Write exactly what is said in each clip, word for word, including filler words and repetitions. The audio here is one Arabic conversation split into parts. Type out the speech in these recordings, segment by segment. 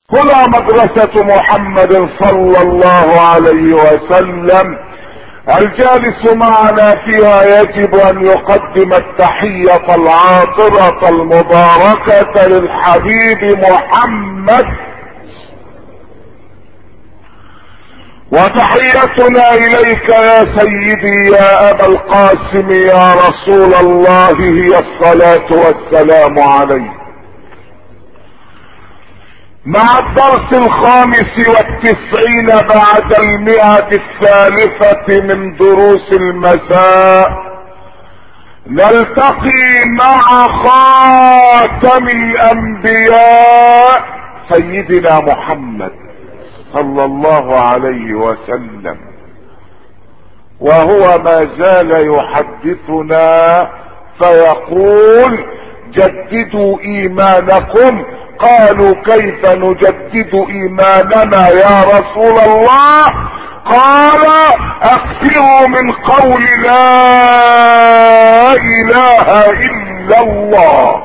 هنا مدرسة محمد صلى الله عليه وسلم. الجالس معنا فيها يجب ان يقدم التحية العاطرة المباركة للحبيب محمد، وتحيتنا اليك يا سيدي يا ابا القاسم يا رسول الله هي الصلاة والسلام عليك. مع الدرس الخامس والتسعين بعد المئة الثالثة من دروس المساء نلتقي مع خاتم الانبياء سيدنا محمد صلى الله عليه وسلم، وهو ما زال يحدثنا فيقول: جددوا ايمانكم. قالوا: كيف نجدد ايماننا يا رسول الله؟ قال: اكثروا من قول لا اله الا الله.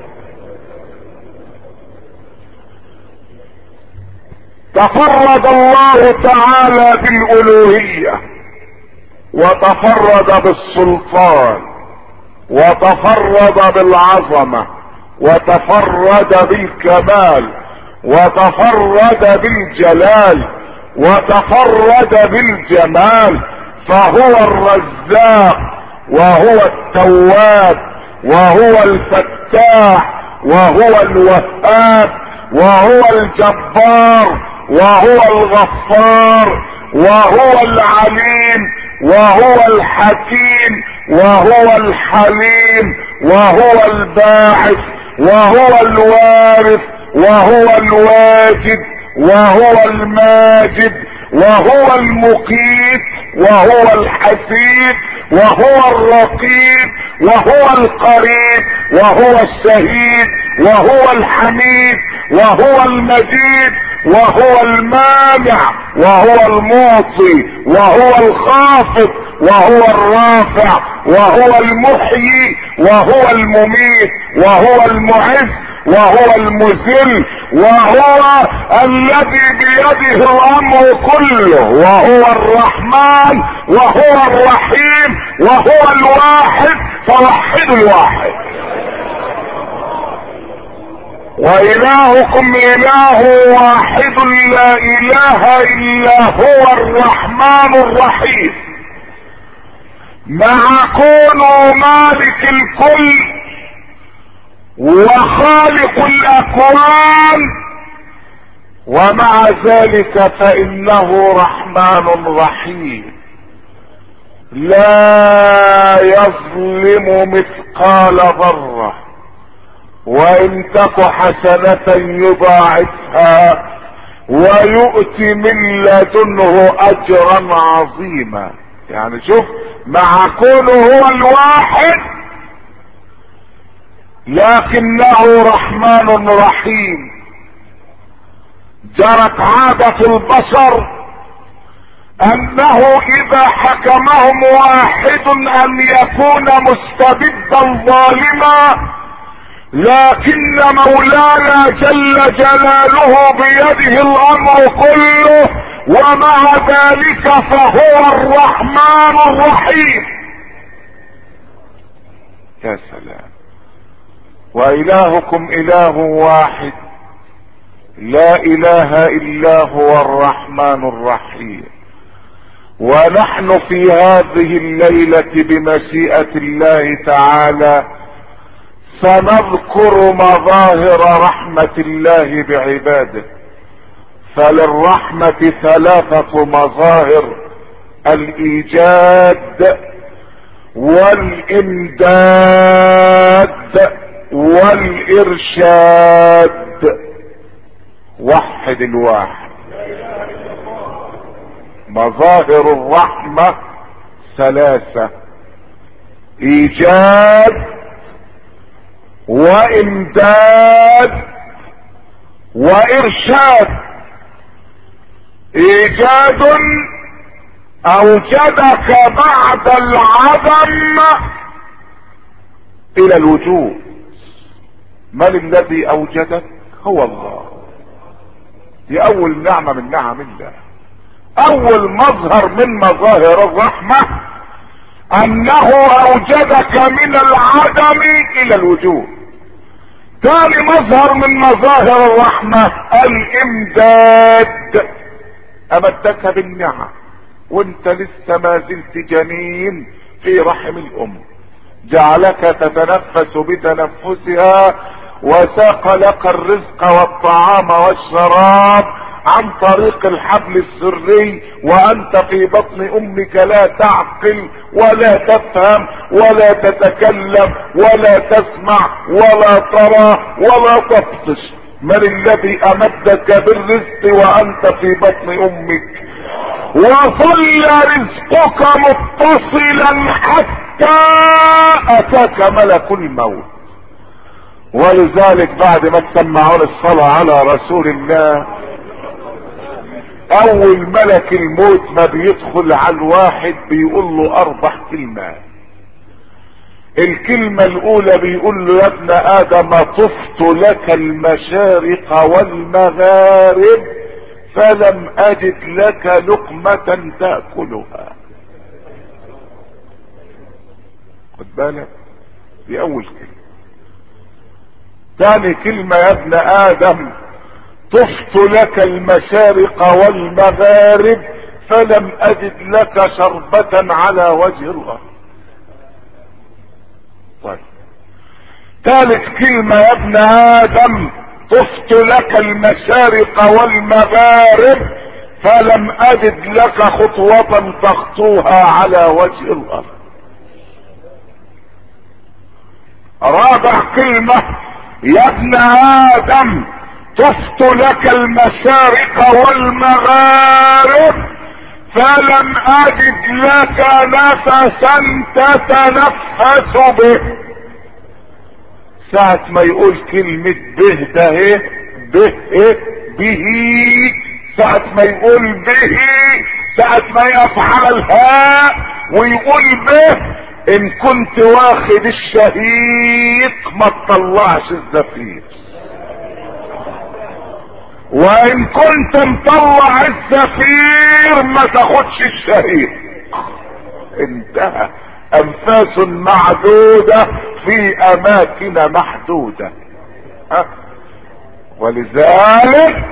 تفرد الله تعالى بالالوهية، وتفرد بالسلطان، وتفرد بالعظمة، وتفرد بالكمال، وتفرد بالجلال، وتفرد بالجمال، فهو الرزاق، وهو التواب، وهو الفتاح، وهو الوهاب، وهو الجبار، وهو الغفار، وهو العليم، وهو الحكيم، وهو الحليم، وهو الباعث، وهو الوارث، وهو الواجد، وهو الماجد، وهو المقيت، وهو الحسيب، وهو الرقيب، وهو القريب، وهو الشهيد، وهو الحميد، وهو المجيد، وهو المانع، وهو المعطي، وهو الخافض، وهو الرافع، وهو المحيي، وهو المميت، وهو المعز، وهو المذل، وهو الذي بيده الامر كله، وهو الرحمن، وهو الرحيم، وهو الواحد، فوحدوا الواحد. وإلهكم إله واحد لا إله إلا هو الرحمن الرحيم. مع كونه مالك الكل وخالق الأكوان، ومع ذلك فإنه رحمن رحيم لا يظلم مثقال ذرة، وإن تك حسنة يضاعفها ويؤتي من لدنه أجرا عظيما. يعني شوف، مع كونه هو الواحد لكنه رحمن رحيم. جرت عادة البشر انه اذا حكمهم واحد ان يكون مستبدا ظالما، لكن مولانا جل جلاله بيده الامر كله، ومع ذلك فهو الرحمن الرحيم. يا سلام. وإلهكم إله واحد لا إله إلا هو الرحمن الرحيم. ونحن في هذه الليلة بمشيئة الله تعالى سنذكر مظاهر رحمة الله بعباده. فللرحمة ثلاثة مظاهر: الإيجاد، والإمداد، والإرشاد. وحد الواحد. مظاهر الرحمة ثلاثة: إيجاد، وإمداد، وإرشاد. إيجاد أوجدك بعد العدم إلى الوجود. من الذي أوجدك؟ هو الله. دي اول نعمة من نعم الله. اول مظهر من مظاهر الرحمة انه اوجدك من العدم الى الوجود. ثاني مظهر من مظاهر الرحمة الامداد، امدك بالنعم وانت لسه ما زلت جنين في رحم الام، جعلك تتنفس بتنفسها وساق لك الرزق والطعام والشراب عن طريق الحبل السري، وانت في بطن امك لا تعقل ولا تفهم ولا تتكلم ولا تسمع ولا ترى ولا تبطش. من الذي امدك بالرزق وانت في بطن امك؟ وظل رزقك متصلا حتى اتاك ملك الموت. ولذلك بعد ما تسمعون الصلاة على رسول الله، اول ملك الموت ما بيدخل على الواحد بيقول له اربع كلمات. الكلمة الاولى بيقول له يا ابن ادم طفت لك المشارق والمغارب فلم اجد لك لقمة تأكلها. خد بالك، دي اول كلمة. ثاني كلمة يا ابن ادم طفت لك المشارق والمغارب فلم اجد لك شربة على وجه الارض. طيب، ثالث كلمة يا ابن ادم طفت لك المشارق والمغارب فلم اجد لك خطوة تخطوها على وجه الارض. رابع كلمة يا ابن ادم طفت لك المشارق والمغارب فلم اجد لك نفسا تتنفس به. ساعة ما يقول كلمة به ده ايه به ايه به، ساعة ما يقول به، ساعة ما يقف على الهاء ويقول به، ان كنت واخد الشهيق ما تطلعش الزفير، وان كنت مطلع الزفير ما تاخدش الشهيق. انتهى. انفاس معدودة في اماكن محدودة. أه؟ ولذلك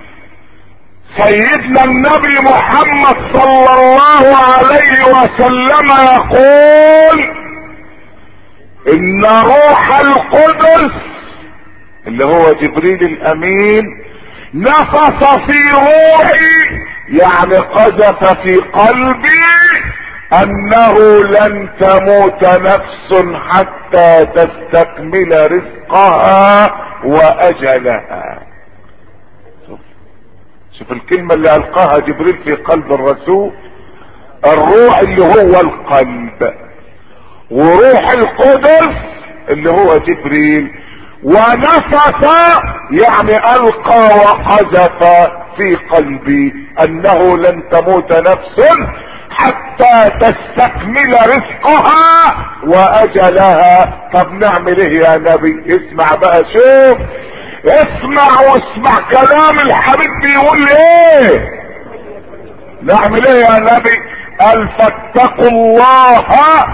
سيدنا النبي محمد صلى الله عليه وسلم يقول ان روح القدس اللي هو جبريل الامين نفث في روحي، يعني قذف في قلبي انه لن تموت نفس حتى تستكمل رزقها واجلها. شوف شوف الكلمة اللي القاها جبريل في قلب الرسول. الروح اللي هو القلب، وروح القدس اللي هو جبريل، ونفث يعني القى وقذف في قلبي انه لن تموت نفس حتى تستكمل رزقها واجلها. طب نعمل ايه يا نبي؟ اسمع بقى، شوف اسمع واسمع كلام الحبيب بيقول ايه. نعمل ايه يا نبي؟ قال فاتقوا الله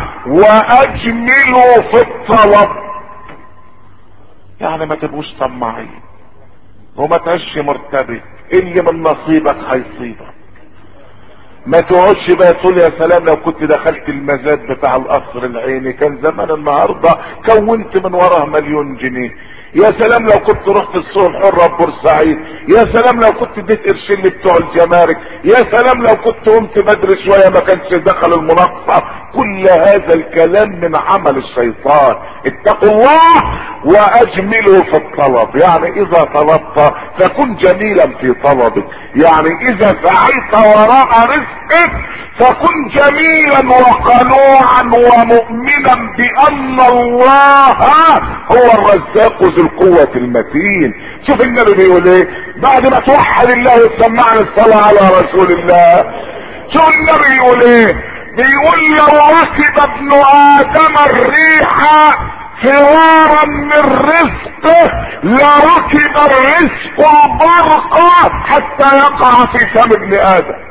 واجملوا في الطلب. يعني ما تبقوش طماعين وما تعيش مرتبك، اللي من نصيبك هيصيبك. ما تقعدش بقى تقول يا سلام لو كنت دخلت المزاد بتاع القصر العيني كان زمان النهارده كونت من وراه مليون جنيه. يا سلام لو كنت رحت السوق الحرة ببورسعيد. يا سلام لو كنت اديت قرشين بتوع الجمارك. يا سلام لو كنت قمت بدري شويه ما كانش دخل المنصه. كل هذا الكلام من عمل الشيطان. اتقوا الله واجملوا في الطلب، يعني اذا طلبت فكن جميلا في طلبك، يعني اذا سعيت وراء رزقك فكن جميلا وقنوعا ومؤمنا بان الله هو الرزاق ذو القوة المتين. شوف النبي بيقول ايه بعد ما توحد الله وتسمعنا الصلاة على رسول الله. شوف النبي بيقول ايه، بيقول لو ركب ابن ادم الريح فرارا من رزقه لركب الرزق البرقة حتى يقع في فم ابن ادم.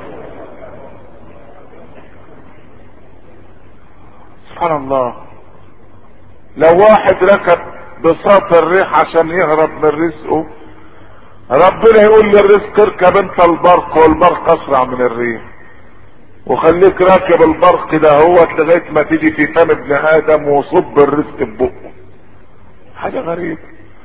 سبحان الله. لو واحد ركب بساط الريح عشان يهرب من رزقه، ربنا يقول للرزق اركب انت البرق، والبرق اسرع من الريح، وخليك راكب البرق ده هو لغايه ما تيجي في فم ابن ادم وصب الرزق ببقه. حاجه غريبه.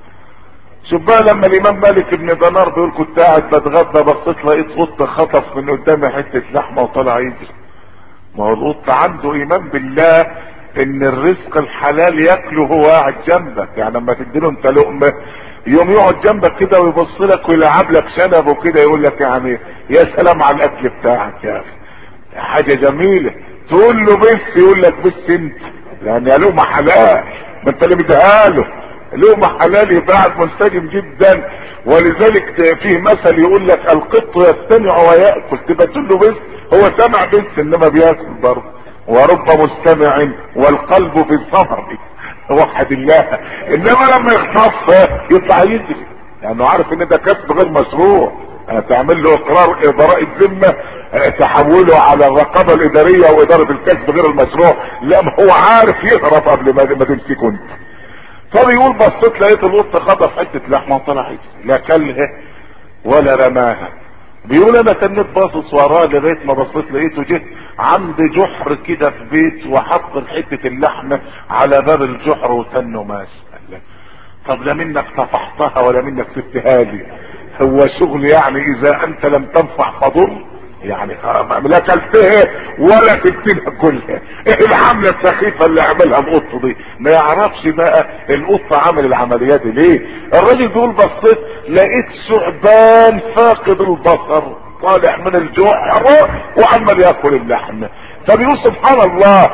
شوف بقى لما الامام مالك بن دينار بيقول كنت قاعد بتغدى بصيت لقيت قط خطف من قدامي حته لحمه وطلع يجري. ما هو القط عنده ايمان بالله ان الرزق الحلال ياكله هو قاعد جنبك. يعني لما تديله انت لقمه يوم يقعد جنبك كده ويبص لك ويلعب لك شنبه كده يقول لك يعني يا سلام على الاكل بتاعك يا اخي، حاجه جميله. تقول له بس يقول لك بس انت، يعني لقمه حلال ما انت اللي بديها له. لقمه حلال يبقى قاعد منسجم جدا. ولذلك فيه مثل يقول لك القط يستمع وياكل، تبقى تقول له بس هو سمع بس انما بياكل برضه. ورب مستمع والقلب في صمم وحد الله. انما لما يخطف يطلع يجري لانه يعني عارف ان ده كسب غير مشروع. تعمل له اقرار براءة ذمة تحوله على الرقابة الادارية وادارة الكسب غير المشروع. لا هو عارف يهرب قبل ما, ما تمسكه انت. فبيقول بصيت لقيت القط خطف حتة لحمة وطلع يجري، لا كلها ولا رماها. بيقول انا تنيت باصص وراه لغايه ما بصيت لقيته جه عند جحر كده في بيت وحط حته اللحمه على باب الجحر وتنه ماشي. طب لا منك طفحتها ولا منك سبتها لي، هو شغل يعني اذا انت لم تنفع فضل، يعني لا اكلتها ولا سبتها كلها. ايه العمله السخيفه اللي عملها القط دي؟ ما يعرفش بقى القط عمل العمليات دي ليه. الراجل بيقول بصيت لقيت ثعبان فاقد البصر طالع من الجحر وعمال ياكل اللحم. فبيقول سبحان الله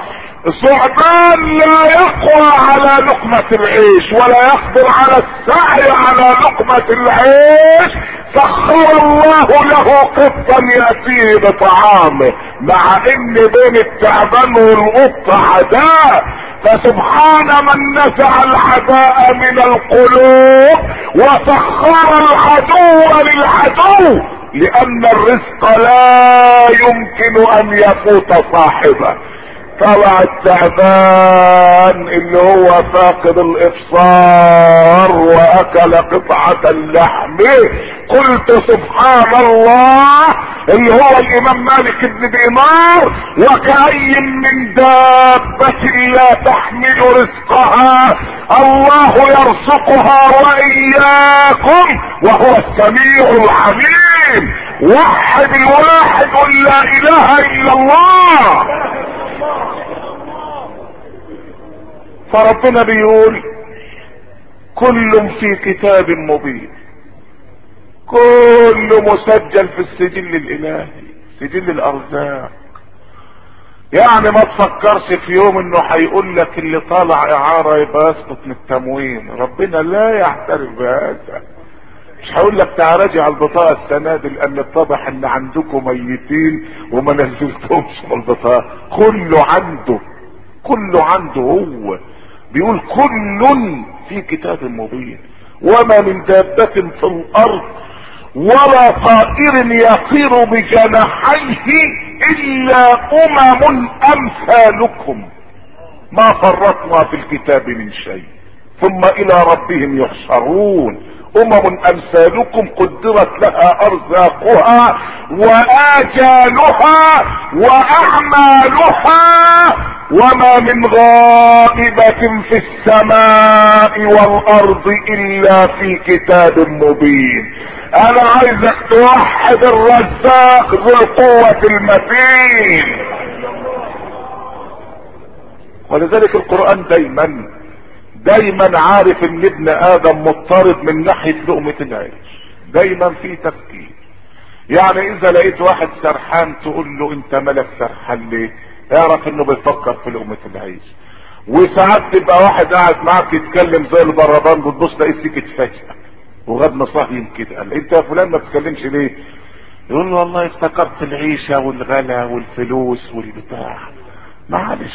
ثعبان لا يقوى على لقمة العيش ولا يقدر على السعي على لقمة العيش، سخر الله له قطا يأتيه بطعامه، مع ان بين التعبان والقط عداء. فسبحان من نزع العداء من القلوب وسخر العدو للعدو، لان الرزق لا يمكن ان يفوت صاحبه. طلع التعبان اللي هو فاقد الابصار واكل قطعة اللحم. قلت سبحان الله اللي هو الامام مالك بن دينار وكأي من دابة لا تحمل رزقها الله يرزقها واياكم وهو السميع العليم. وحد الواحد لا اله الا الله. فربنا بيقول كل في كتاب مبين، كل مسجل في السجل الالهي، سجل الارزاق. يعني ما تفكرش في يوم انه هيقول لك اللي طالع اعارة يبقى يسقط من التموين. ربنا لا يعترف بهذا. مش هقول لك تعال راجع البطاقة السنة دي لان اتضح ان عندكم ميتين وما نزلتهمش من البطاقة. كله عنده، كله عنده هو. بيقول كل في كتاب مبين وما من دابة في الارض ولا طائر يطير بجناحيه الا امم امثالكم ما فرطنا في الكتاب من شيء ثم الى ربهم يحشرون. امم امثالكم قدرت لها ارزاقها واجالها واعمالها وما من غائبة في السماء والارض الا في كتاب مبين. انا عايزك توحد الرزاق ذو القوة المتين. ولذلك القرآن دايما دايما عارف ان ابن ادم مضطرب من ناحية لقمة العيش، دايما في تفكير. يعني اذا لقيت واحد سرحان تقول له انت مالك سرحان ليه؟ اعرف انه بيفكر في لقمة العيش. وساعات تبقى واحد قاعد معاك يتكلم زي البربان بتبص تلاقيه سكت فجأة وغد مصاهين كده، قال انت يا فلان ما بتتكلمش ليه؟ يقول له والله افتكرت العيشة والغلا والفلوس والبتاع. معلش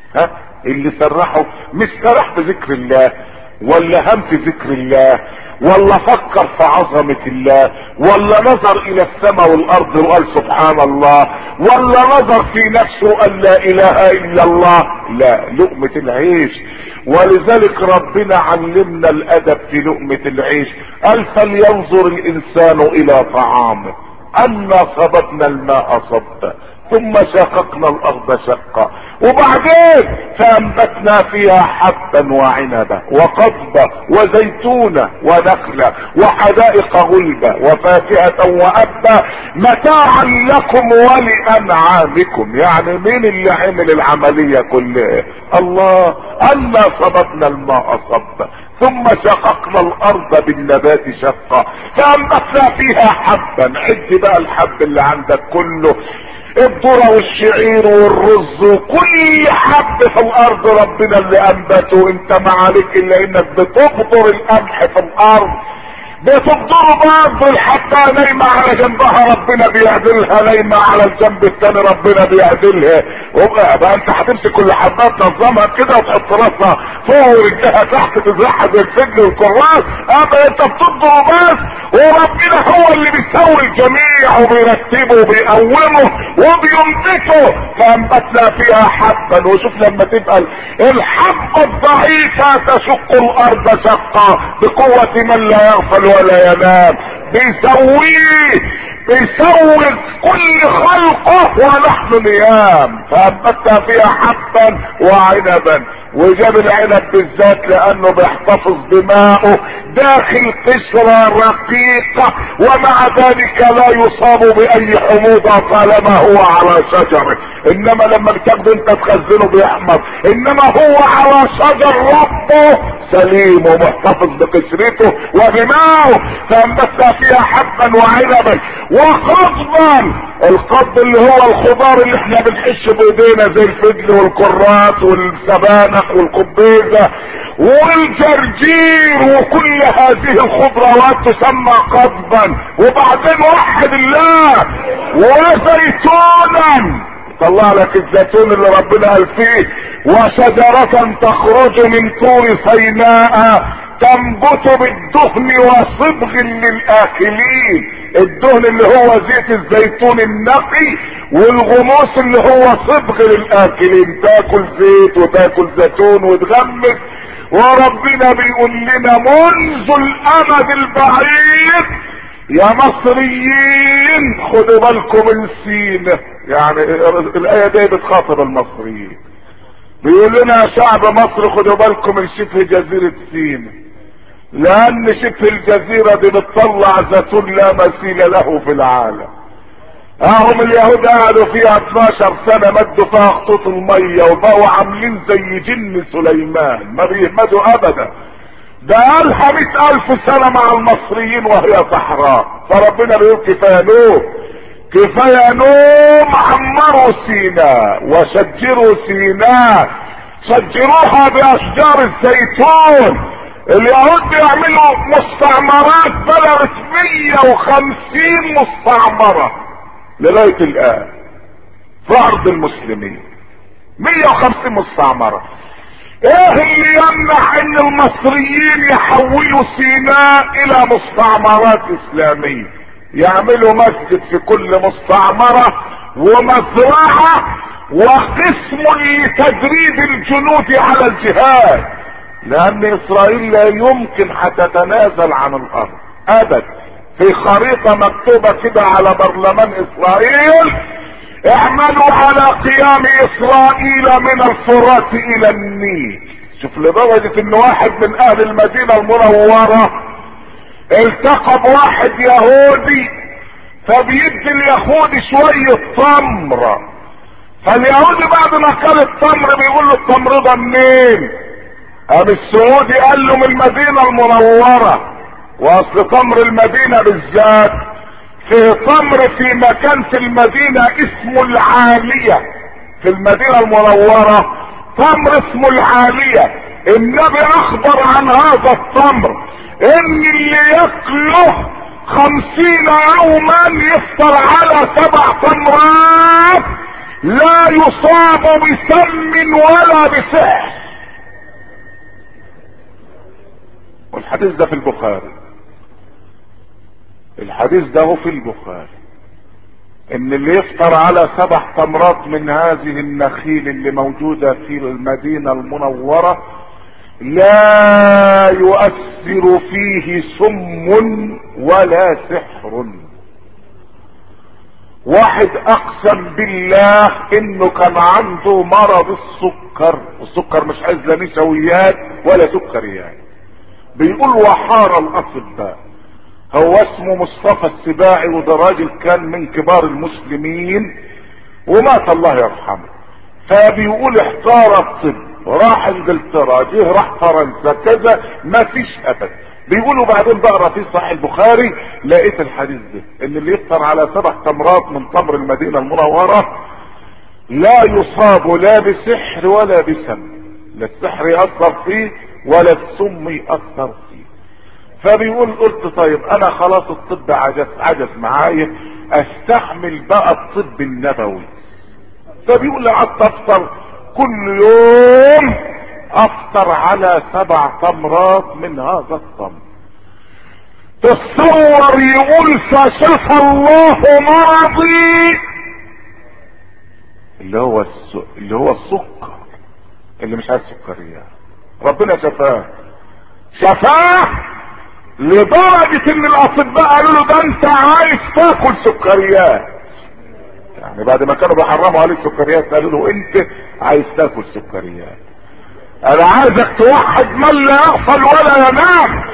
ها اللي سرحه مش سرح في ذكر الله، ولا هم في ذكر الله، ولا فكر في عظمة الله، ولا نظر الى السماء والارض وقال سبحان الله، ولا نظر في نفسه قال لا اله الا الله. لا، لقمة العيش. ولذلك ربنا علمنا الادب في لقمة العيش، قال فلينظر الانسان الى طعامه انا صببنا الماء صبا ثم شققنا الارض شقا وبعدين فانبتنا فيها حبا وعنبا وقضبا وزيتونا ونخلا وحدائق غلبا وفاكهة وابا متاعا لكم ولانعامكم. يعني مين اللي عمل العملية كلها؟ الله. انا صببنا الماء صبا ثم شققنا الارض بالنبات شقا فانبتنا فيها حبا. عد بقى الحب اللي عندك كله، الذرة والشعير والرز وكل حب في الارض ربنا اللي انبته. انت ما عليك الا انك بتبذر القمح في الارض، بتبذره برضه الحبة نايمة على جنبها ربنا بيعدلها، نايمة على الجنب التاني ربنا بيعدلها. وبقى بقى انت هتمسك كل حبة تنظمها كده وتحط راسها فوق ورجلها تحت تزرعها زي السجن والكراس؟ ابقى انت بتبذره بس، وربنا هو اللي بيسوي الجميع وبيرتبه وبيقومه وبينبته. فانبتنا فيها حبا. وشوف لما تبقى الحبة الضعيفة تشق الارض شقا بقوة من لا يغفل ولا ينام، بيسويه بيسوي كل خلقه ونحن نيام. فانبتنا فيها حبا وعنبا. وجاب العنب بالذات لانه بيحتفظ بماءه داخل قشرة رقيقة، ومع ذلك لا يصاب باي حموضة طالما هو على شجره. انما لما بتاخده انت تخزنه بيحمض، انما هو على شجر ربه سليم ومحتفظ بقشرته وبماءه. فانبتنا فيها حبا وعنبا وقضبا. القضب اللي هو الخضار اللي احنا بنحش بايدينا زي الفجل والكرات والسبانخ والقبيزة والجرجير وكل هذه الخضروات تسمى قضبا. وبعدين وحد الله وزيتونا، طلع لك الزيتون اللي ربنا قال فيه وشجرة تخرج من طور سيناء تنبت بالدهن وصبغ للاكلين. الدهن اللي هو زيت الزيتون النقي، والغموس اللي هو صبغ للاكلين. تاكل زيت وتاكل زيتون وتغمس. وربنا بيقول لنا منذ الامد البعيد يا مصريين خدوا بالكم من سينا. يعني الايه دي بتخاطب المصريين، بيقول لنا يا شعب مصر خدوا بالكم من شبه جزيرة سينا، لان شبه الجزيرة دي بتطلع زيتون لا مثيل له في العالم. اهم اليهود قعدوا فيها اتناشر سنة مدوا فيها خطوط المية وبقوا عاملين زي جن سليمان ما بيهمدوا ابدا. ده قالها مئة الف سنة مع المصريين وهي صحراء. فربنا بيقول كفاية نوم كفاية نوم، عمروا سيناء وشجروا سيناء، شجروها باشجار الزيتون. اليهود بيعملوا مستعمرات بلغت مية وخمسين مستعمرة لغاية الان في ارض المسلمين. مية وخمسين مستعمرة. ايه اللي يمنع ان المصريين يحولوا سيناء الى مستعمرات اسلامية؟ يعملوا مسجد في كل مستعمرة ومزرعة وقسم لتدريب الجنود على الجهاد، لان اسرائيل لا يمكن هتتنازل عن الارض ابدا. في خريطة مكتوبة كده على برلمان اسرائيل اعملوا على قيام اسرائيل من الفرات الى النيل. شوف لدرجة ان واحد من اهل المدينة المنورة التقى بواحد يهودي فبيدي اليهودي شوية تمر، فاليهودي بعد ما كان التمر بيقول له التمر ده منين؟ قام السعودي قال له من المدينة المنورة. واصل تمر المدينة بالذات في تمر في مكان في المدينة اسمه العالية، في المدينة المنورة تمر اسمه العالية. النبي اخبر عن هذا التمر ان اللي ياكله خمسين يوما يفطر على سبع تمرات لا يصاب بسم ولا بسحر. والحديث ده في البخاري، الحديث ده في البخاري، ان اللي يفطر على سبع تمرات من هذه النخيل اللي موجودة في المدينة المنورة لا يؤثر فيه سم ولا سحر. واحد اقسم بالله انه كان عنده مرض السكر، والسكر مش عايز لا نشويات ولا سكريات، بيقول وحار الاطباء. هو اسمه مصطفى السباعي، وده راجل كان من كبار المسلمين ومات الله يرحمه. فبيقول احتار الطب، راح انجلترا، جه راح فرنسا كذا، ما فيش ابد. بيقولوا بعدين بقرا في صحيح البخاري لقيت الحديث ده، ان اللي يفطر على سبع تمرات من تمر المدينه المنوره لا يصاب لا بسحر ولا بسم، لا السحر ياثر فيه ولا السم ياثر فيه. فبيقول قلت طيب انا خلاص الطب عجز عجز معايا، استحمل بقى الطب النبوي. فبيقول قعدت افطر كل يوم، افطر على سبع تمرات من هذا التمر. تصور يقول فشفى الله مرضي اللي هو الس... اللي هو السكر، اللي مش عايز سكريات، ربنا شفاه شفاه لدرجة ان الاطباء قالوا له ده انت عايز تاكل سكريات. يعني بعد ما كانوا بيحرموا عليه السكريات قالوا له انت عايز تاكل سكريات. انا عايزك توحد من لا يغفل ولا ينام،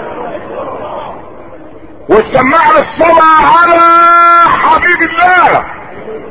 وتسمعنا الصلاة على حبيب الله.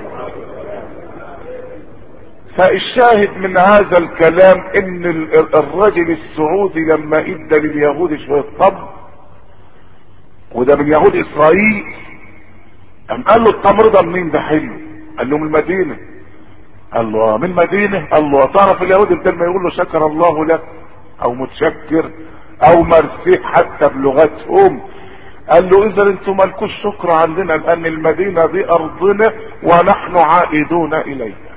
فالشاهد من هذا الكلام ان الرجل السعودي لما ادى لليهود شوية طب، وده من يهود اسرائيل، قام قال له التمر ده منين ده حلو؟ قال له من المدينة. قال له من مدينة؟ قال له تعرف اليهود بدل ما يقول له شكر الله لك او متشكر او مرسي حتى بلغتهم، قال له اذا انتم مالكوش شكر عندنا، لان المدينة دي ارضنا ونحن عائدون اليها.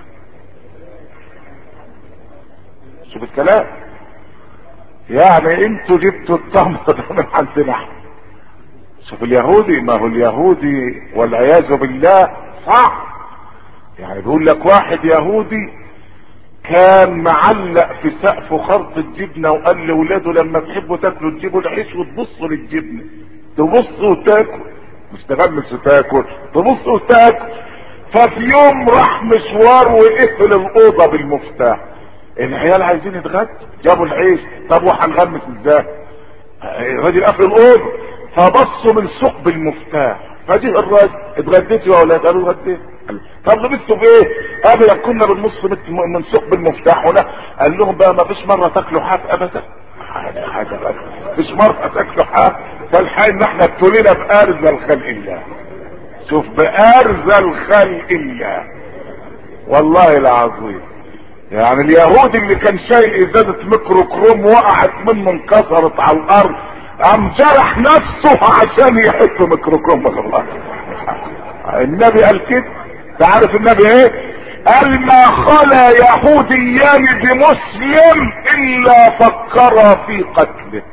شوف الكلام، يعني انتوا جبتوا التمر ده من عندنا. شوف اليهودي، ما هو اليهودي والعياذ بالله صح. يعني بيقول لك واحد يهودي كان معلق في سقف خرط الجبنه وقال لاولاده لما تحبوا تاكلوا تجيبوا العيش وتبصوا للجبنه، تبصوا وتاكل، مش تغمس وتاكل، تبصوا وتاكل. ففي يوم راح مشوار وقفل الاوضه بالمفتاح. العيال عايزين يتغدوا، جابوا العيش، طب وهنغمس ازاي؟ الراجل قفل الاوضه، فبصوا من ثقب المفتاح. فجه الراجل اتغديتوا يا اولاد؟ قالوا اتغديت. طب لبستوا بايه؟ قبل كنا بنبص من ثقب المفتاح هنا. قال لهم بقى ما فيش مره تاكلوا حاف ابدا، حاجه حاجه بقى فيش مره تاكلوا حاف. فالحين ان احنا ابتلينا بارذل الخلق الله. شوف بارذل الخلق الله والله العظيم. يعني اليهودي اللي كان شايل ازازه ميكرو كروم وقعت منه انكسرت على الارض، قام جرح نفسه عشان يحط ميكرو كروم. والله النبي قال كده. تعرف النبي ايه؟ قال ما خلا يهوديان بمسلم الا فكرا في قتله.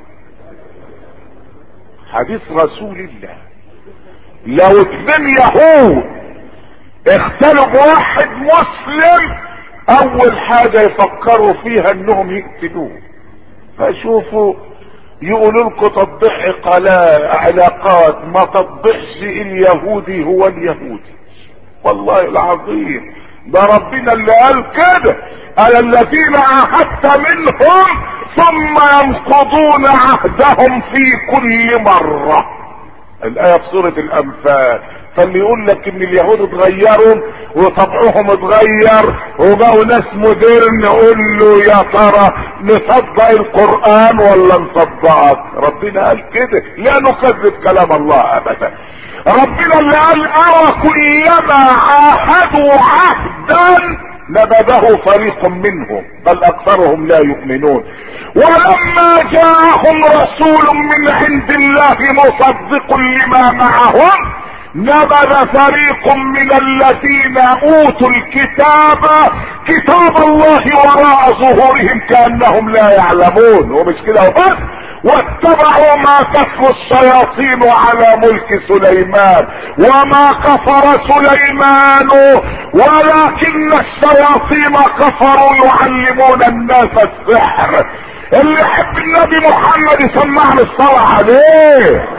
حديث رسول الله. لو اتنين يهود اختلوا بواحد مسلم اول حاجة يفكروا فيها انهم يقتلوه. فشوفوا يقولوا لكم تضحي علاقات، ما تضحش اليهودي هو اليهودي. والله العظيم ده ربنا اللي قال كده، قال الذين عاهدت منهم ثم ينقضون عهدهم في كل مرة. الآية في سورة الأنفال. فاللي يقول لك ان اليهود اتغيروا وطبعهم اتغير وبقوا ناس مودرن، نقول له يا ترى نصدق القرآن ولا نصدقك؟ ربنا قال كده، لا نكذب كلام الله ابدا. ربنا اللي قال ارى كلما عاهدوا عهدا نبذه فريق منهم بل اكثرهم لا يؤمنون. ولما جاءهم رسول من عند الله مصدق لما معهم نبذ فريق من الذين اوتوا الكتاب كتاب الله وراء ظهورهم كأنهم لا يعلمون. ومش كده وبس، واتبعوا ما تتلو الشياطين على ملك سليمان وما كفر سليمان ولكن الشياطين كفروا يعلمون الناس السحر. اللي يحب النبي محمد يسمعنا الصلاة عليه.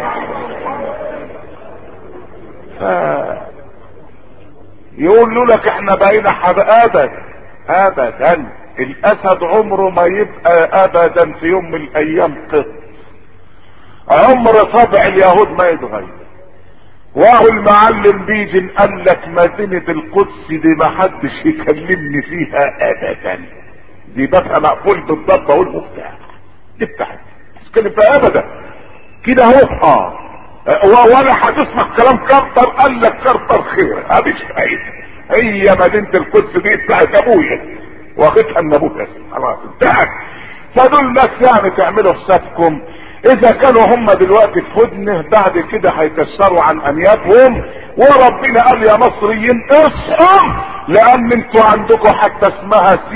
يقولوا لك احنا بقينا حب ابدا ابدا. الاسد عمره ما يبقى ابدا في يوم من الايام قط. عمر طبع اليهود ما يتغير. وهو المعلم بيجي قال لك مدينة القدس دي ما حدش يكلمني فيها ابدا، دي بابها مقفول بالضبة والمفتاح، دي بتاعتي مش تتكلم فيها ابدا كده اهو. اه ولا هتسمع كلام كرتر. قال لك كرتر خير مفيش فايده. هي مدينه القدس دي بتاعت ابويا واخدها من ابويا خلاص انتهت. فدول ناس يعني تعملوا حسابكم اذا كانوا هم دلوقتي في هدنه بعد كده هيكسروا عن انيابهم. وربنا قال يا مصريين اصحوا لان انتوا عندكم حتى اسمها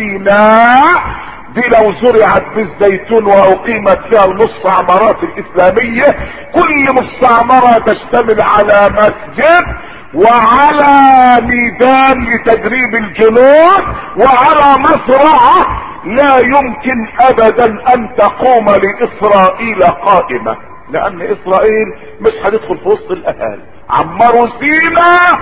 سيناء دي لو زرعت بالزيتون واقيمت فيها المستعمرات الاسلامية، كل مستعمرة تشتمل على مسجد وعلى ميدان لتدريب الجنود وعلى مزرعة لا يمكن ابدا ان تقوم لاسرائيل قائمة، لان اسرائيل مش هتدخل في وسط الاهالي. عمروا سيناء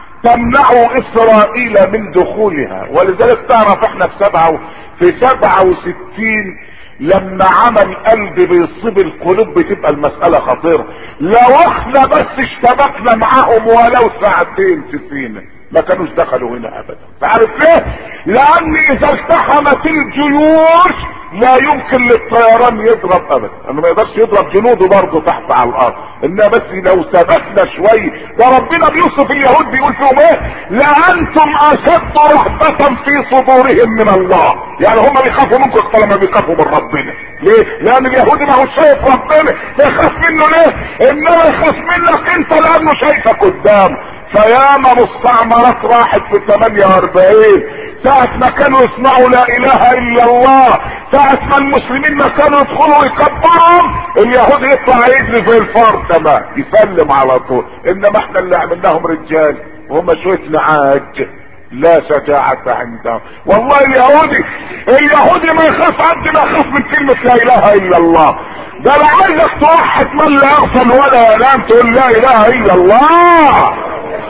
تمنعوا اسرائيل من دخولها. ولذلك تعرف احنا في سبعة في سبعة وستين لما عمل قلب بيصيب القلوب بتبقى المسألة خطيرة. لو احنا بس اشتبكنا معاهم ولو ساعتين في سيناء ما كانوش دخلوا هنا ابدا. تعرف ليه؟ لان اذا التحمت الجيوش لا يمكن للطيران يضرب ابدا، انه ما يقدرش يضرب جنوده برضه تحت على الارض. انما بس لو ثبتنا شويه، ده ربنا بيوصف اليهود بيقول فيهم ايه؟ لانتم اشد رهبة في صدورهم من الله. يعني هم بيخافوا منكم اكتر ما بيخافوا من ربنا. ليه؟ لان اليهودي ما هو شايف ربنا يخاف منه ليه؟ انما يخاف منك انت لانه شايفك قدام. فياما مستعمرات راحت في ثمانية واربعين ساعة ما كانوا يسمعوا لا اله الا الله، ساعة ما المسلمين ما كانوا يدخلوا ويكبرهم اليهود يطلع يجري زي الفار تمام يسلم على طول. انما احنا اللي عملناهم رجال وهم شوية نعاج لا شجاعة عندهم. والله اليهودي اليهودي ما يخاف قد ما يخاف من كلمة لا اله الا الله. ده انا عايزك توحد من لا يغفل ولا ينام تقول لا اله الا الله.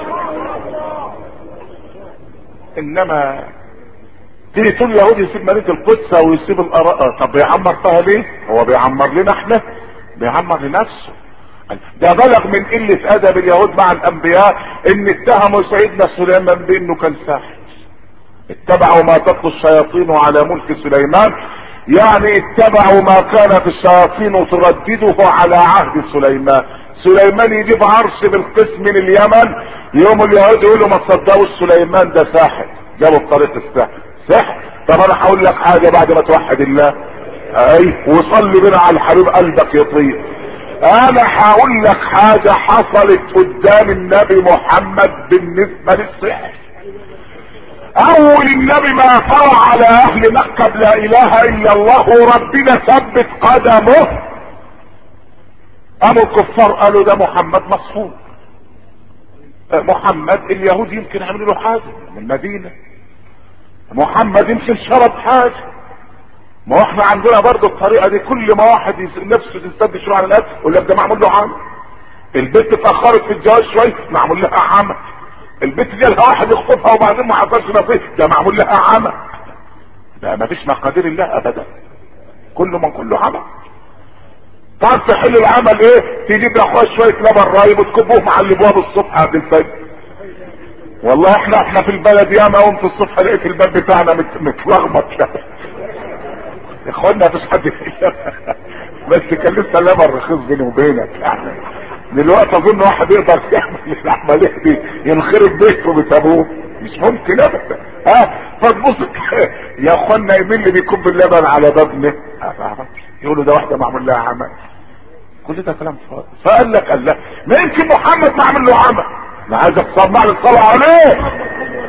انما تيجي تقول يهودي يسيب مدينة القدس او يسيب الاراء، طب بيعمر فيها ليه؟ هو بيعمر لنا احنا؟ بيعمر لنفسه. ده بلغ من قلة ادب اليهود مع الانبياء ان اتهموا سيدنا سليمان بانه كان ساحر. اتبعوا ما تتلو الشياطين على ملك سليمان، يعني اتبعوا ما كانت الشياطين تردده على عهد سليمان. سليمان يجيب عرش بالقس من اليمن، يوم اليهود يقولوا ما تصدقوش سليمان ده ساحر، جابوا بطريقة السحر. سحر؟ طب انا هقول لك حاجة بعد ما توحد الله، اي وصلي بنا على الحبيب قلبك يطير. انا هقول لك حاجة حصلت قدام النبي محمد بالنسبة للسحر. اول النبي ما طلع على اهل مكة لا اله الا الله وربنا ثبت قدمه، قاموا الكفار قالوا ده محمد مصفوف. محمد اليهود يمكن عملوا له حاجة من المدينة، محمد يمكن شرب حاجة. ما احنا عندنا برضو الطريقة دي، كل ما واحد نفسه تستد شوية على الناس يقول لك ده معمول له عمل. البنت اتأخرت في الجواز شوية معمول لها عمل. البنت دي لها واحد يخطبها وبعدين ما حصلش نصيب ده معمول لها عمل. ده ما فيش مقادير الله ابدا، كله من كله عمل. تعرف تحل العمل ايه؟ تجيب لاخويا شويه لبن رايب وتكبوه مع الابواب الصبح قبل الفجر. والله احنا احنا في البلد ياما قمت الصبح لقيت الباب بتاعنا مت- متلخبط يا اخوانا مفيش حد بس كان لسه اللبن رخيص بيني وبينك يعني. دلوقتي اظن واحد يقدر يعمل العمليه دي ينخرب بيته بتابوه، مش ممكن ابدا. ها فتبص يا اخوانا مين اللي بيكب اللبن على بابنا؟ يقولوا ده واحده معمول لها عمل. كل ده كلام فاضي. فقال لك قال لا، ما يمكن محمد ما عمل له عمل. انا عايزك تصنع لي الصلاه عليه.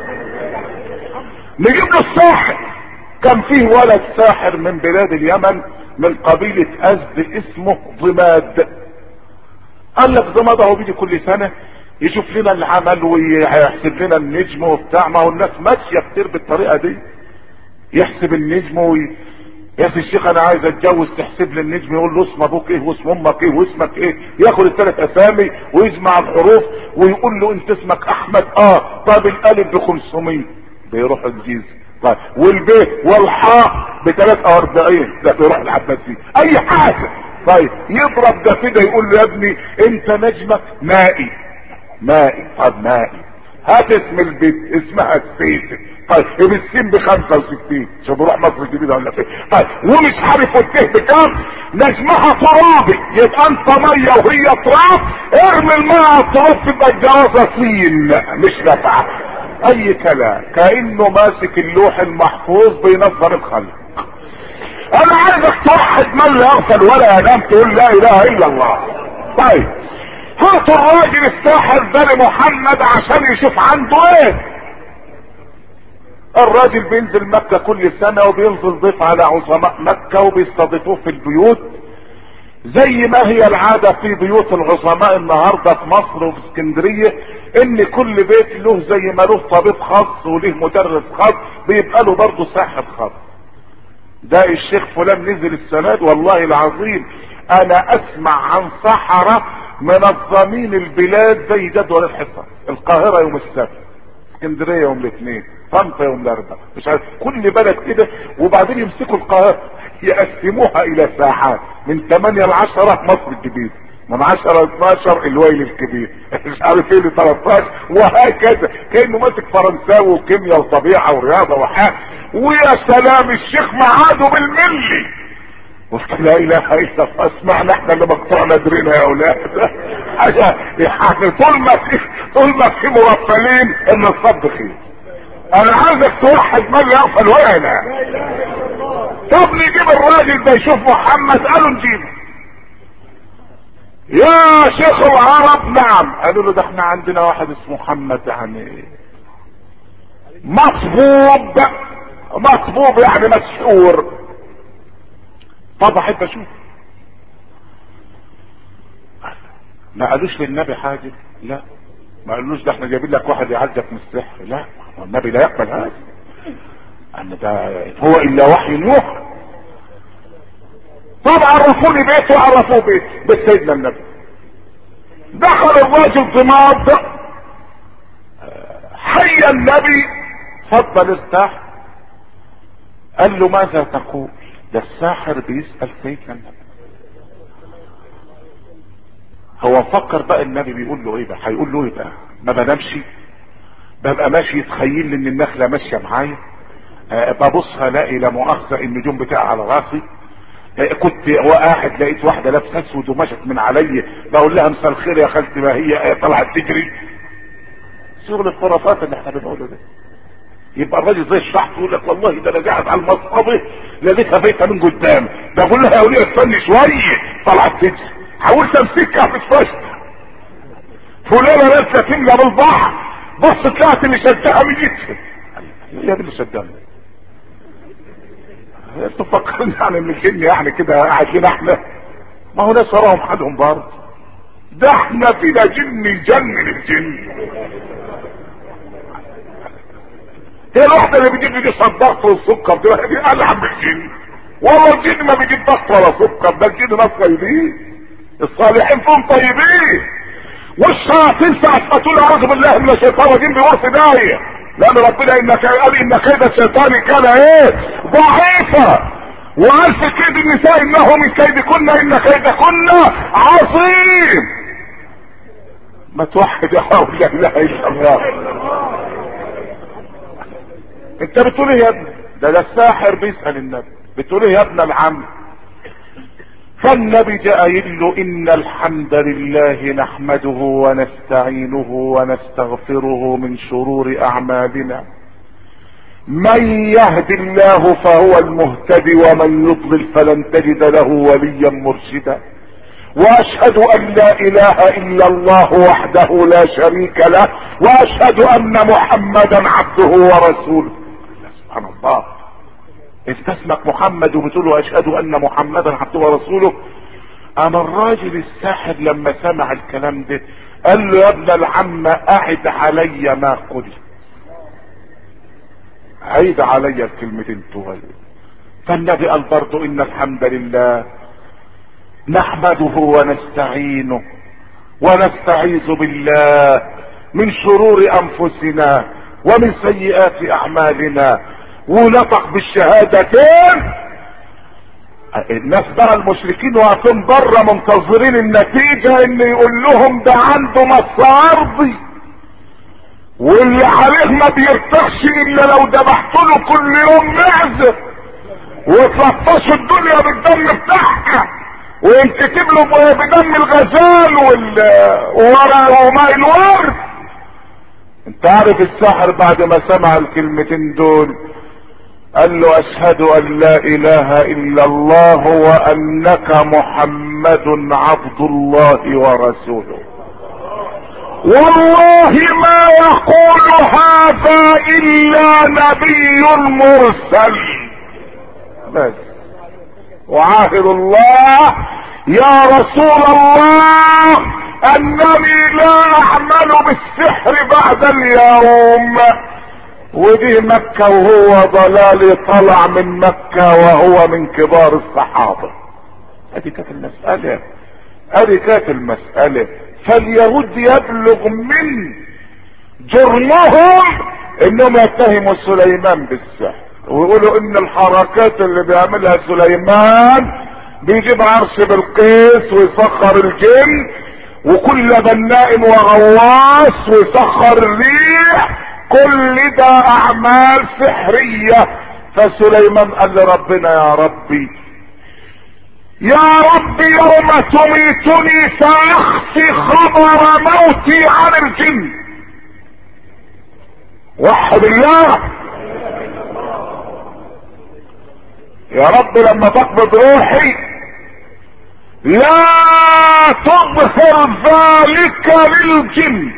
نجيب له الساحر. كان فيه ولد ساحر من بلاد اليمن من قبيلة أزد اسمه ضماد. قال لك ضماد اهو بيجي كل سنة يشوف لنا العمل ويحسب لنا النجم وبتاع. ما هو الناس ماشية كتير بالطريقة دي، يحسب النجم وي... يا سي الشيخ انا عايز اتجوز، تحسب لي النجم، يقول له اسم ابوك ايه واسم امك ايه واسمك ايه، ياخد الثلاث اسامي ويجمع الحروف ويقول له انت اسمك احمد، اه طب الالف ب خمسمية بيروح الجيز، طيب والب والحاء ب ثلاثة وأربعين ده بيروح العباسي، اي حاجه. طيب يضرب ده كده يقول له يا ابني انت نجمك مائي مائي، طب مائي هات اسم البيت اسمها السيف، طيب السين ب خمسة وستين عشان بروح مصر الجديدة ولا فين، طيب ومش عارف والته بكام، نجمها ترابي، يبقى انت ميه وهي تراب، ارمي الماء تراب تبقى الجوازة صين مش نافعة. اي كلام، كأنه ماسك اللوح المحفوظ بينظر الخلق. انا عايزك توحد من لا يغفل ولا ينام، تقول لا اله الا الله. طيب هاتوا الراجل الساحر ده لمحمد عشان يشوف عنده ايه. الراجل بينزل مكة كل سنة وبينزل ضيف على عظماء مكة وبيستضيفوه في البيوت زي ما هي العادة في بيوت العظماء النهاردة في مصر وفي اسكندرية، ان كل بيت له زي ما له طبيب خاص وله مدرس خاص بيبقى له برضه ساحر خاص. ده الشيخ فلان نزل السنة والله العظيم انا اسمع عن سحرة منظمين البلاد زي جدول الحصة، القاهرة يوم السبت، اسكندرية يوم الاثنين، طنطا يوم الاربعاء، مش عارف كل بلد كده، وبعدين يمسكوا القاهرة يقسموها الى ساعات من ثمانية ل عشرة مصر الجديدة، من عشرة ل اتناشر الويل الكبير، مش عارف ايه ل تلتاشر وهكذا، كانه ماسك فرنساوي وكيمياء وطبيعه ورياضه وحاجه. ويا سلام الشيخ معاده بالملي. قلت لا اله الا الله، اسمعنا احنا اللي مقطوعنا درينا يا اولاد. حاجه يعني طول ما في طول ما في مغفلين ان الصد خير. انا عايزك توحد من لا يغفل ولا ينام. طب نجيب الراجل ده يشوف محمد، قالوا نجيبه. يا شيخ العرب، نعم. قالوا له ده احنا عندنا واحد اسمه محمد يعني مصبوب، مصبوب يعني مسحور. طب احب اشوف. ما قالوش للنبي حاجة، لا. ما قالوش ده احنا جايبين لك واحد يعالجك من السحر، لا. النبي لا يقبل هذا، ان ده هو الا وحي يوحى. طب عرفوني بيته، عرفوه بيته بس سيدنا النبي. دخل الراجل ضماد، حي النبي، فضل ارتاح. قال له ماذا تقول؟ ده الساحر بيسأل سيدنا النبي. هو فكر بقى النبي بيقول له ايه بقى، هيقول له ايه بقى؟ ما بنامش، ببقى ماشي يتخيل لي ان النخله ماشيه معايا، أه ببص الاقي لا مؤاخذه النجوم بتاعي على راسي، أه كنت وقاعد لقيت واحده لابسه اسود ومشت من عليا، بقول لها مساء الخير يا خالتي، ما هي طلعت تجري. شغل الخرافات اللي احنا بنقوله ده. يبقى الراجل زي الشحط يقول لك والله ده انا قاعد على المصطبه لقيتها فايته من قدام، ده اقول لها يا وليه استني شويه، طلعت تجري، حاولت امسكها في الفشل، فلانه نازله تملى بالبحر، بص طلعت اللي شدها من جسمي. هي دي اللي شدها. انتوا فاكرين يعني ان الجن يعني كده قاعد لنا احنا؟ ما هو ناس وراهم حالهم برضه، ده احنا فينا جن يجنن الجن. هي الواحدة اللي بتجيب دي الضغط والسكر دي العب بالجن، والله الجن ما بيجيب ضغط ولا سكر، ده الجن ناس طيبين، الصالحين فيهم طيبين، والشياطين ساعة ما تقول اعوذ بالله من الشيطان الرجيم بيقول في داهية، لان ربنا انك قال ان كيد الشيطان كان ايه؟ ضعيفة، وقال في كيد النساء انه من كيدكن ان كيدكن عظيم. ما توحد يا حول لا اله الا الله. انت بتقول ايه يا ابني؟ ده ده الساحر بيسأل النبي، بتقول ايه يا ابن العم؟ فالنبي جاء قايل له ان الحمد لله نحمده ونستعينه ونستغفره من شرور اعمالنا، من يهد الله فهو المهتدي ومن يضلل فلن تجد له وليا مرشدا، واشهد ان لا اله الا الله وحده لا شريك له، واشهد ان محمدا عبده ورسوله. سبحان الله، انت اسمك محمد وبتقول اشهد ان محمدا عبده ورسوله. اما الراجل الساحر لما سمع الكلام ده قال له يا ابن العم اعد علي ما قلت، عيد علي الكلمتين دول. فالنبي قال برضو ان الحمد لله نحمده ونستعينه ونستعيذ بالله من شرور انفسنا ومن سيئات اعمالنا، ونطق بالشهادتين. الناس بقى المشركين واقفين بره منتظرين النتيجة، ان يقول لهم ده عنده نص ارضي واللي عليه ما بيرتاحش الا لو ذبحت له كل يوم معزه وتلطشوا الدنيا بالدم بتاعها وينكتب له بدم الغزال وماء الورد. انت عارف الساحر بعد ما سمع الكلمتين دول قال له اشهد ان لا اله الا الله وانك محمد عبد الله ورسوله. والله ما يقول هذا الا نبي مرسل. بس وعاهد الله يا رسول الله انني لا اعمل بالسحر بعد اليوم. ودي مكة وهو ضلالي طلع من مكة وهو من كبار الصحابة. ادي كانت المسألة، ادي كانت المسألة. فاليهود يبلغ من جرمهم انهم يتهموا سليمان بالسحر ويقولوا ان الحركات اللي بيعملها سليمان بيجيب عرش بالقيس ويسخر الجن وكل بناء وغواص ويسخر الريح، كل ده اعمال سحرية. فسليمان قال لربنا يا ربي يا ربي يوم تميتني فاخفي خبر موتي عن الجن. وحد الله يا رب لما تقبض روحي لا تظهر ذلك للجن.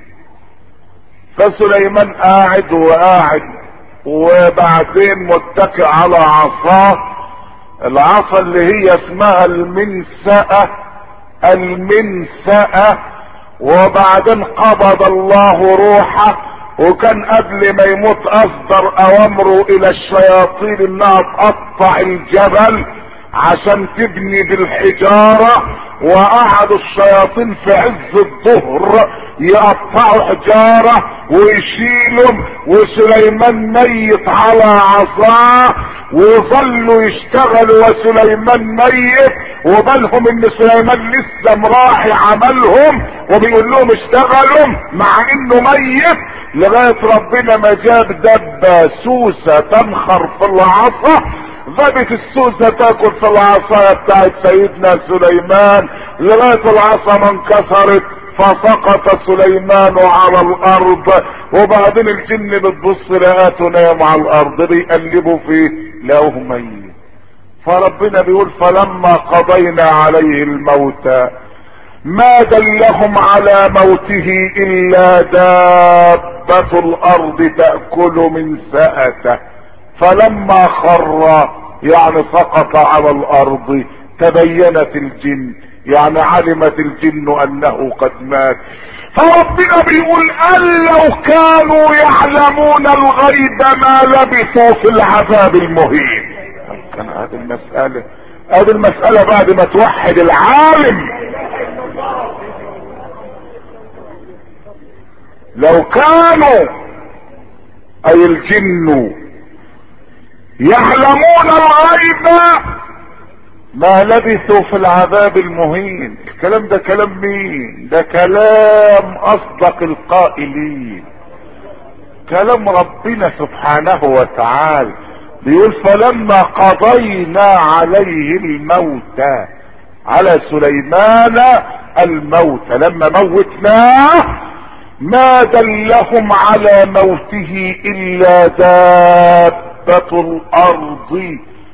فسليمان قاعد وقاعد وبعدين متكئ على عصاه، العصا اللي هي اسمها المنسأة، المنسأة. وبعدين قبض الله روحه، وكان قبل ما يموت اصدر اوامره الى الشياطين انها تقطع الجبل عشان تبني بالحجارة. وقعدوا الشياطين في عز الظهر يقطعوا حجارة ويشيلوا، وسليمان ميت على عصاه وظلوا يشتغلوا وسليمان ميت، وبالهم ان سليمان لسه مراعي عملهم وبيقول لهم اشتغلوا مع انه ميت، لغاية ربنا ما جاب دبة سوسة تنخر في العصا، ضبت السوسة تاكل في العصاية بتاعت سيدنا سليمان لغاية العصا ما انكسرت فسقط سليمان على الارض. وبعدين الجن بتبص لقاته نايم على الارض بيقلبوا فيه لقوه ميت. فربنا بيقول فلما قضينا عليه الموت ما دلهم على موته الا دابة الارض تأكل من سأته. فلما خر يعني سقط على الارض تبينت الجن، يعني علمت الجن انه قد مات. فربنا بيقول ان لو كانوا يعلمون الغيب ما لبثوا في العذاب المهين. كان هذه المسألة، هذه المسألة بعد ما توحد العالم. لو كانوا اي الجن يعلمون الغيب ما لبثوا في العذاب المهين. الكلام ده كلام مين؟ ده كلام اصدق القائلين، كلام ربنا سبحانه وتعالى. بيقول فلما قضينا عليه الموت، على سليمان الموت لما موتناه ما دلهم على موته الا دابة الارض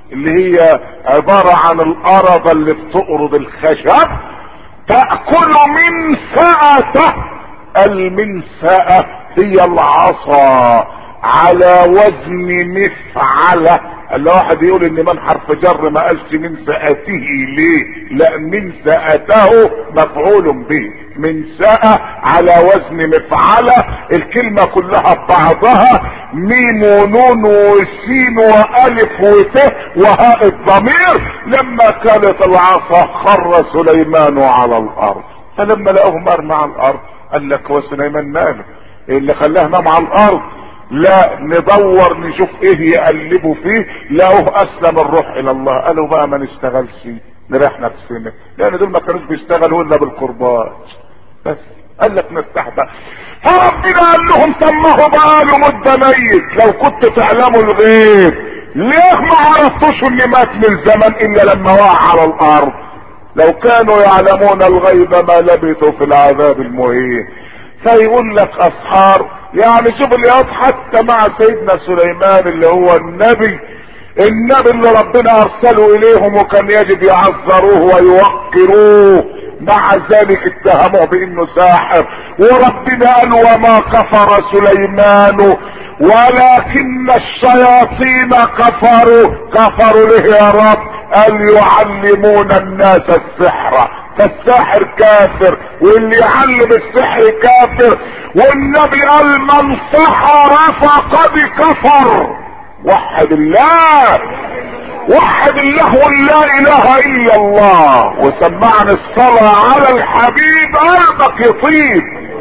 اللي هي عبارة عن القرضة اللي بتقرض الخشب، تأكل منسأته. المنسأة هي العصا على وزن مفعلة. الواحد يقول ان من حرف جر ما قالش منسأته ليه؟ لا، منسأته مفعول به، منسأة على وزن مفعلة. الكلمة كلها ببعضها ميم ونون وسين والف وت وهاء الضمير. لما كانت العصا خر سليمان على الارض، فلما لقوه مرمى على الارض قال لك هو سليمان ماله؟ إيه اللي خلاه نام على الارض؟ لا، ندور نشوف ايه يقلبوا فيه، لقوه اسلم الروح الى الله. قالوا بقى ما نشتغلش نريح نفسنا، لان دول ما كانوش بيشتغلوا الا بالقربات بس. قال لك نفتح بقى. فربنا قال لهم طب ما هو بقاله مده ميت، لو كنت تعلموا الغيب ليه ما عرفتوش اني مات من زمان الا لما وقع على الارض؟ لو كانوا يعلمون الغيب ما لبثوا في العذاب المهين. فيقول لك اصحار، يعني شوف اليهود حتى مع سيدنا سليمان اللي هو النبي النبي اللي ربنا ارسله اليهم وكان يجب يعذروه ويوقروه، مع ذلك اتهموه بانه ساحر. وربنا قال وما كفر سليمان ولكن الشياطين كفروا. كفروا له يا رب؟ قال يعلمون الناس السحر، فالساحر كافر واللي يعلم السحر كافر. والنبي قال من سحر فقد كفر. وحد الله، وحد الله ولا اله الا الله. وسمعنا الصلاة على الحبيب قلبك يطيب.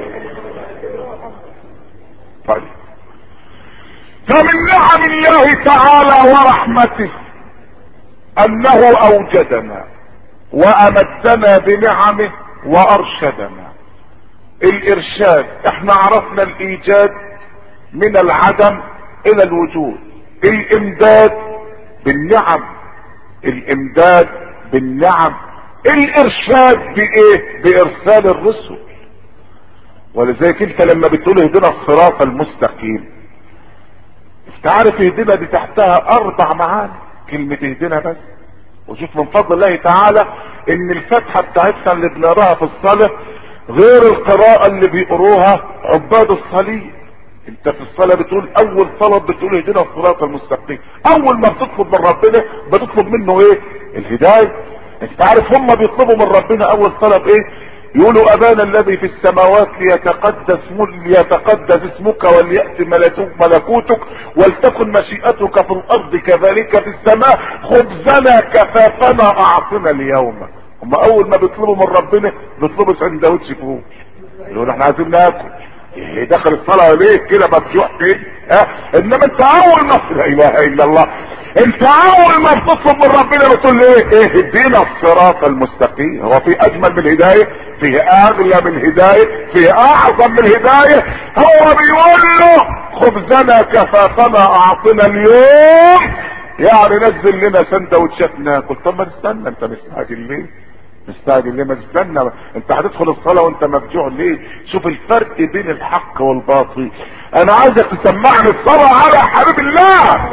طيب، فمن نعم الله تعالى ورحمته انه اوجدنا وامدنا بنعمه وارشدنا. الارشاد، احنا عرفنا الايجاد من العدم الى الوجود. الامداد بالنعم، الامداد بالنعم. الارشاد بايه؟ بارسال الرسل. ولذلك انت لما بتقول اهدنا الصراط المستقيم، انت عارف اهدنا دي تحتها اربع معاني، كلمة اهدنا بس. وشوف من فضل الله تعالى ان الفتحة بتاعتنا اللي بنقراها في الصلاة غير القراءة اللي بيقروها عباد الصليب. انت في الصلاة بتقول اول طلب بتقول اهدنا الصراط المستقيم. اول ما بتطلب من ربنا بتطلب منه ايه؟ الهداية. انت عارف هم بيطلبوا من ربنا اول طلب ايه؟ يقولوا ابانا الذي في السماوات ليتقدس ليتقدس اسمك وليأتي ملكوتك ولتكن مشيئتك في الارض كذلك في السماء خبزنا كفافنا اعطنا اليوم. هم اول ما بيطلبوا من ربنا بيطلبوا سندوتش فول، يقولوا احنا عايزين ناكل. ايه دخل الصلاة ليه كده مفتوح كده؟ اه انما انت اول ما لا اله الا الله، انت اول ما بتطلب من ربنا بتقول ايه؟ اهدنا الصراط المستقيم. هو في اجمل من الهداية؟ فيه اغلى من الهداية؟ فيه اعظم من الهداية؟ هو بيقول له خبزنا كفافنا اعطنا اليوم، يعني نزل لنا سندوتشات ناكل. طب ما تستنى، انت مستعجل ليه؟ مستعجل ليه؟ ما تستنى، انت هتدخل الصلاة وانت مفجوع ليه؟ شوف الفرق بين الحق والباطل. انا عايزك تسمعني الصلاة على حبيب الله.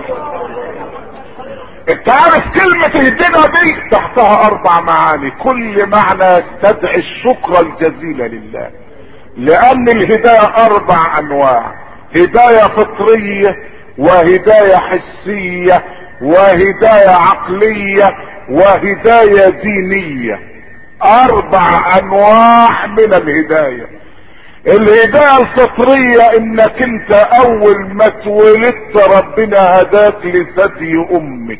انت عارف كلمة اهدنا دي تحتها اربع معاني، كل معنى يستدعي الشكر الجزيل لله. لان الهداية اربع انواع: هداية فطرية وهداية حسية وهداية عقلية وهداية دينية. اربع انواع من الهداية. الهداية الفطرية انك انت اول ما اتولدت ربنا هداك لثدي امك.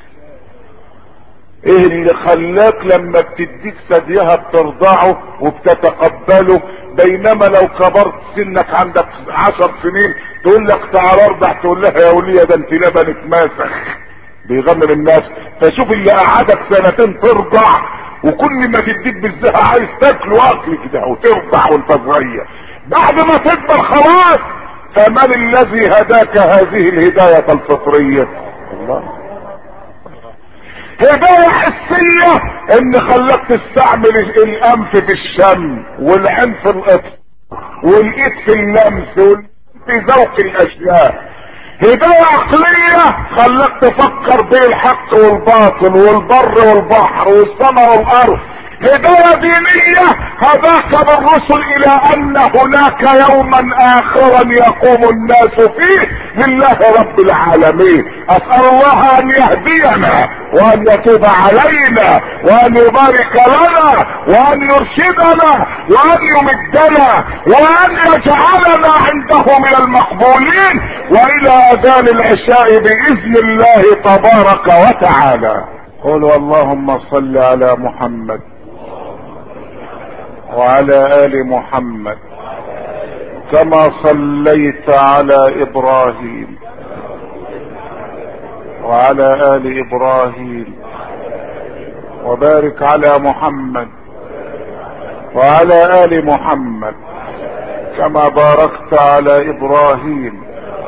ايه اللي خلاك لما بتديك ثديها بترضعه وبتتقبله، بينما لو كبرت سنك عندك عشر سنين تقول لك تعال ارضع، تقول لها يا وليه ده انت لبنك ماسخ، بيغمر الناس. فشوف اللي قعدك سنتين ترضع وكل ما تديك بالزهق عايز تاكل واكل كده وترضع وانت صغير، بعد ما تكبر خلاص. فمن الذي هداك هذه الهداية الفطرية؟ الله. هداية حسية ان خلاك تستعمل الانف في الشم والعين في القطر والايد في اللمس في ذوق الاشياء. هداية عقلية خلك تفكر بين الحق والباطل والبر والبحر والسماء والارض. هداية دينية هداك بالرسل الى ان هناك يوما اخرا يقوم الناس فيه لله رب العالمين. اسأل الله ان يهدينا وان يتوب علينا وان يبارك لنا وان يرشدنا وان يمدنا وان يجعلنا عنده من المقبولين. والى اذان العشاء باذن الله تبارك وتعالى. قولوا اللهم صل على محمد وعلى آل محمد كما صليت على إبراهيم وعلى آل إبراهيم، وبارك على محمد وعلى آل محمد كما باركت على إبراهيم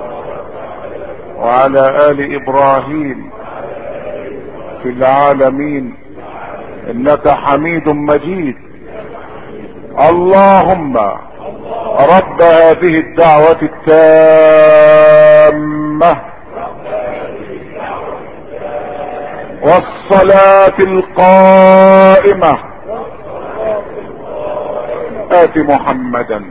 وعلى آل إبراهيم في العالمين إنك حميد مجيد. اللهم رب هذه الدعوة التامة والصلاة القائمة آت محمدا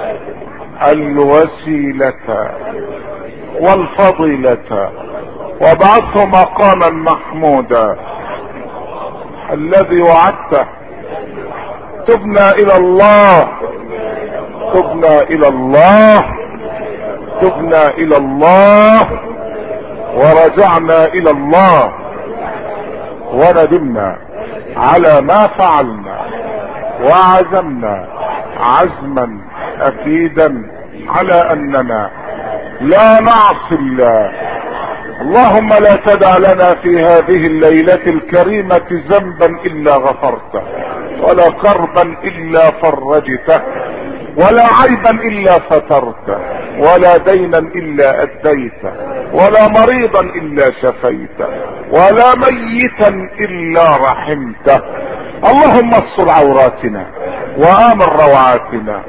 الوسيلة والفضيلة وابعثه مقاما محمودا الذي وعدته. تبنا الى الله تبنا الى الله تبنا الى الله ورجعنا الى الله وندمنا على ما فعلنا وعزمنا عزما اكيدا على اننا لا نعصي الله. اللهم لا تدع لنا في هذه الليلة الكريمة ذنبا الا غفرته ولا كربا الا فرجته ولا عيبا الا سترته ولا دينا الا اديته ولا مريضا الا شفيته ولا ميتا الا رحمته. اللهم استر عوراتنا وامن روعاتنا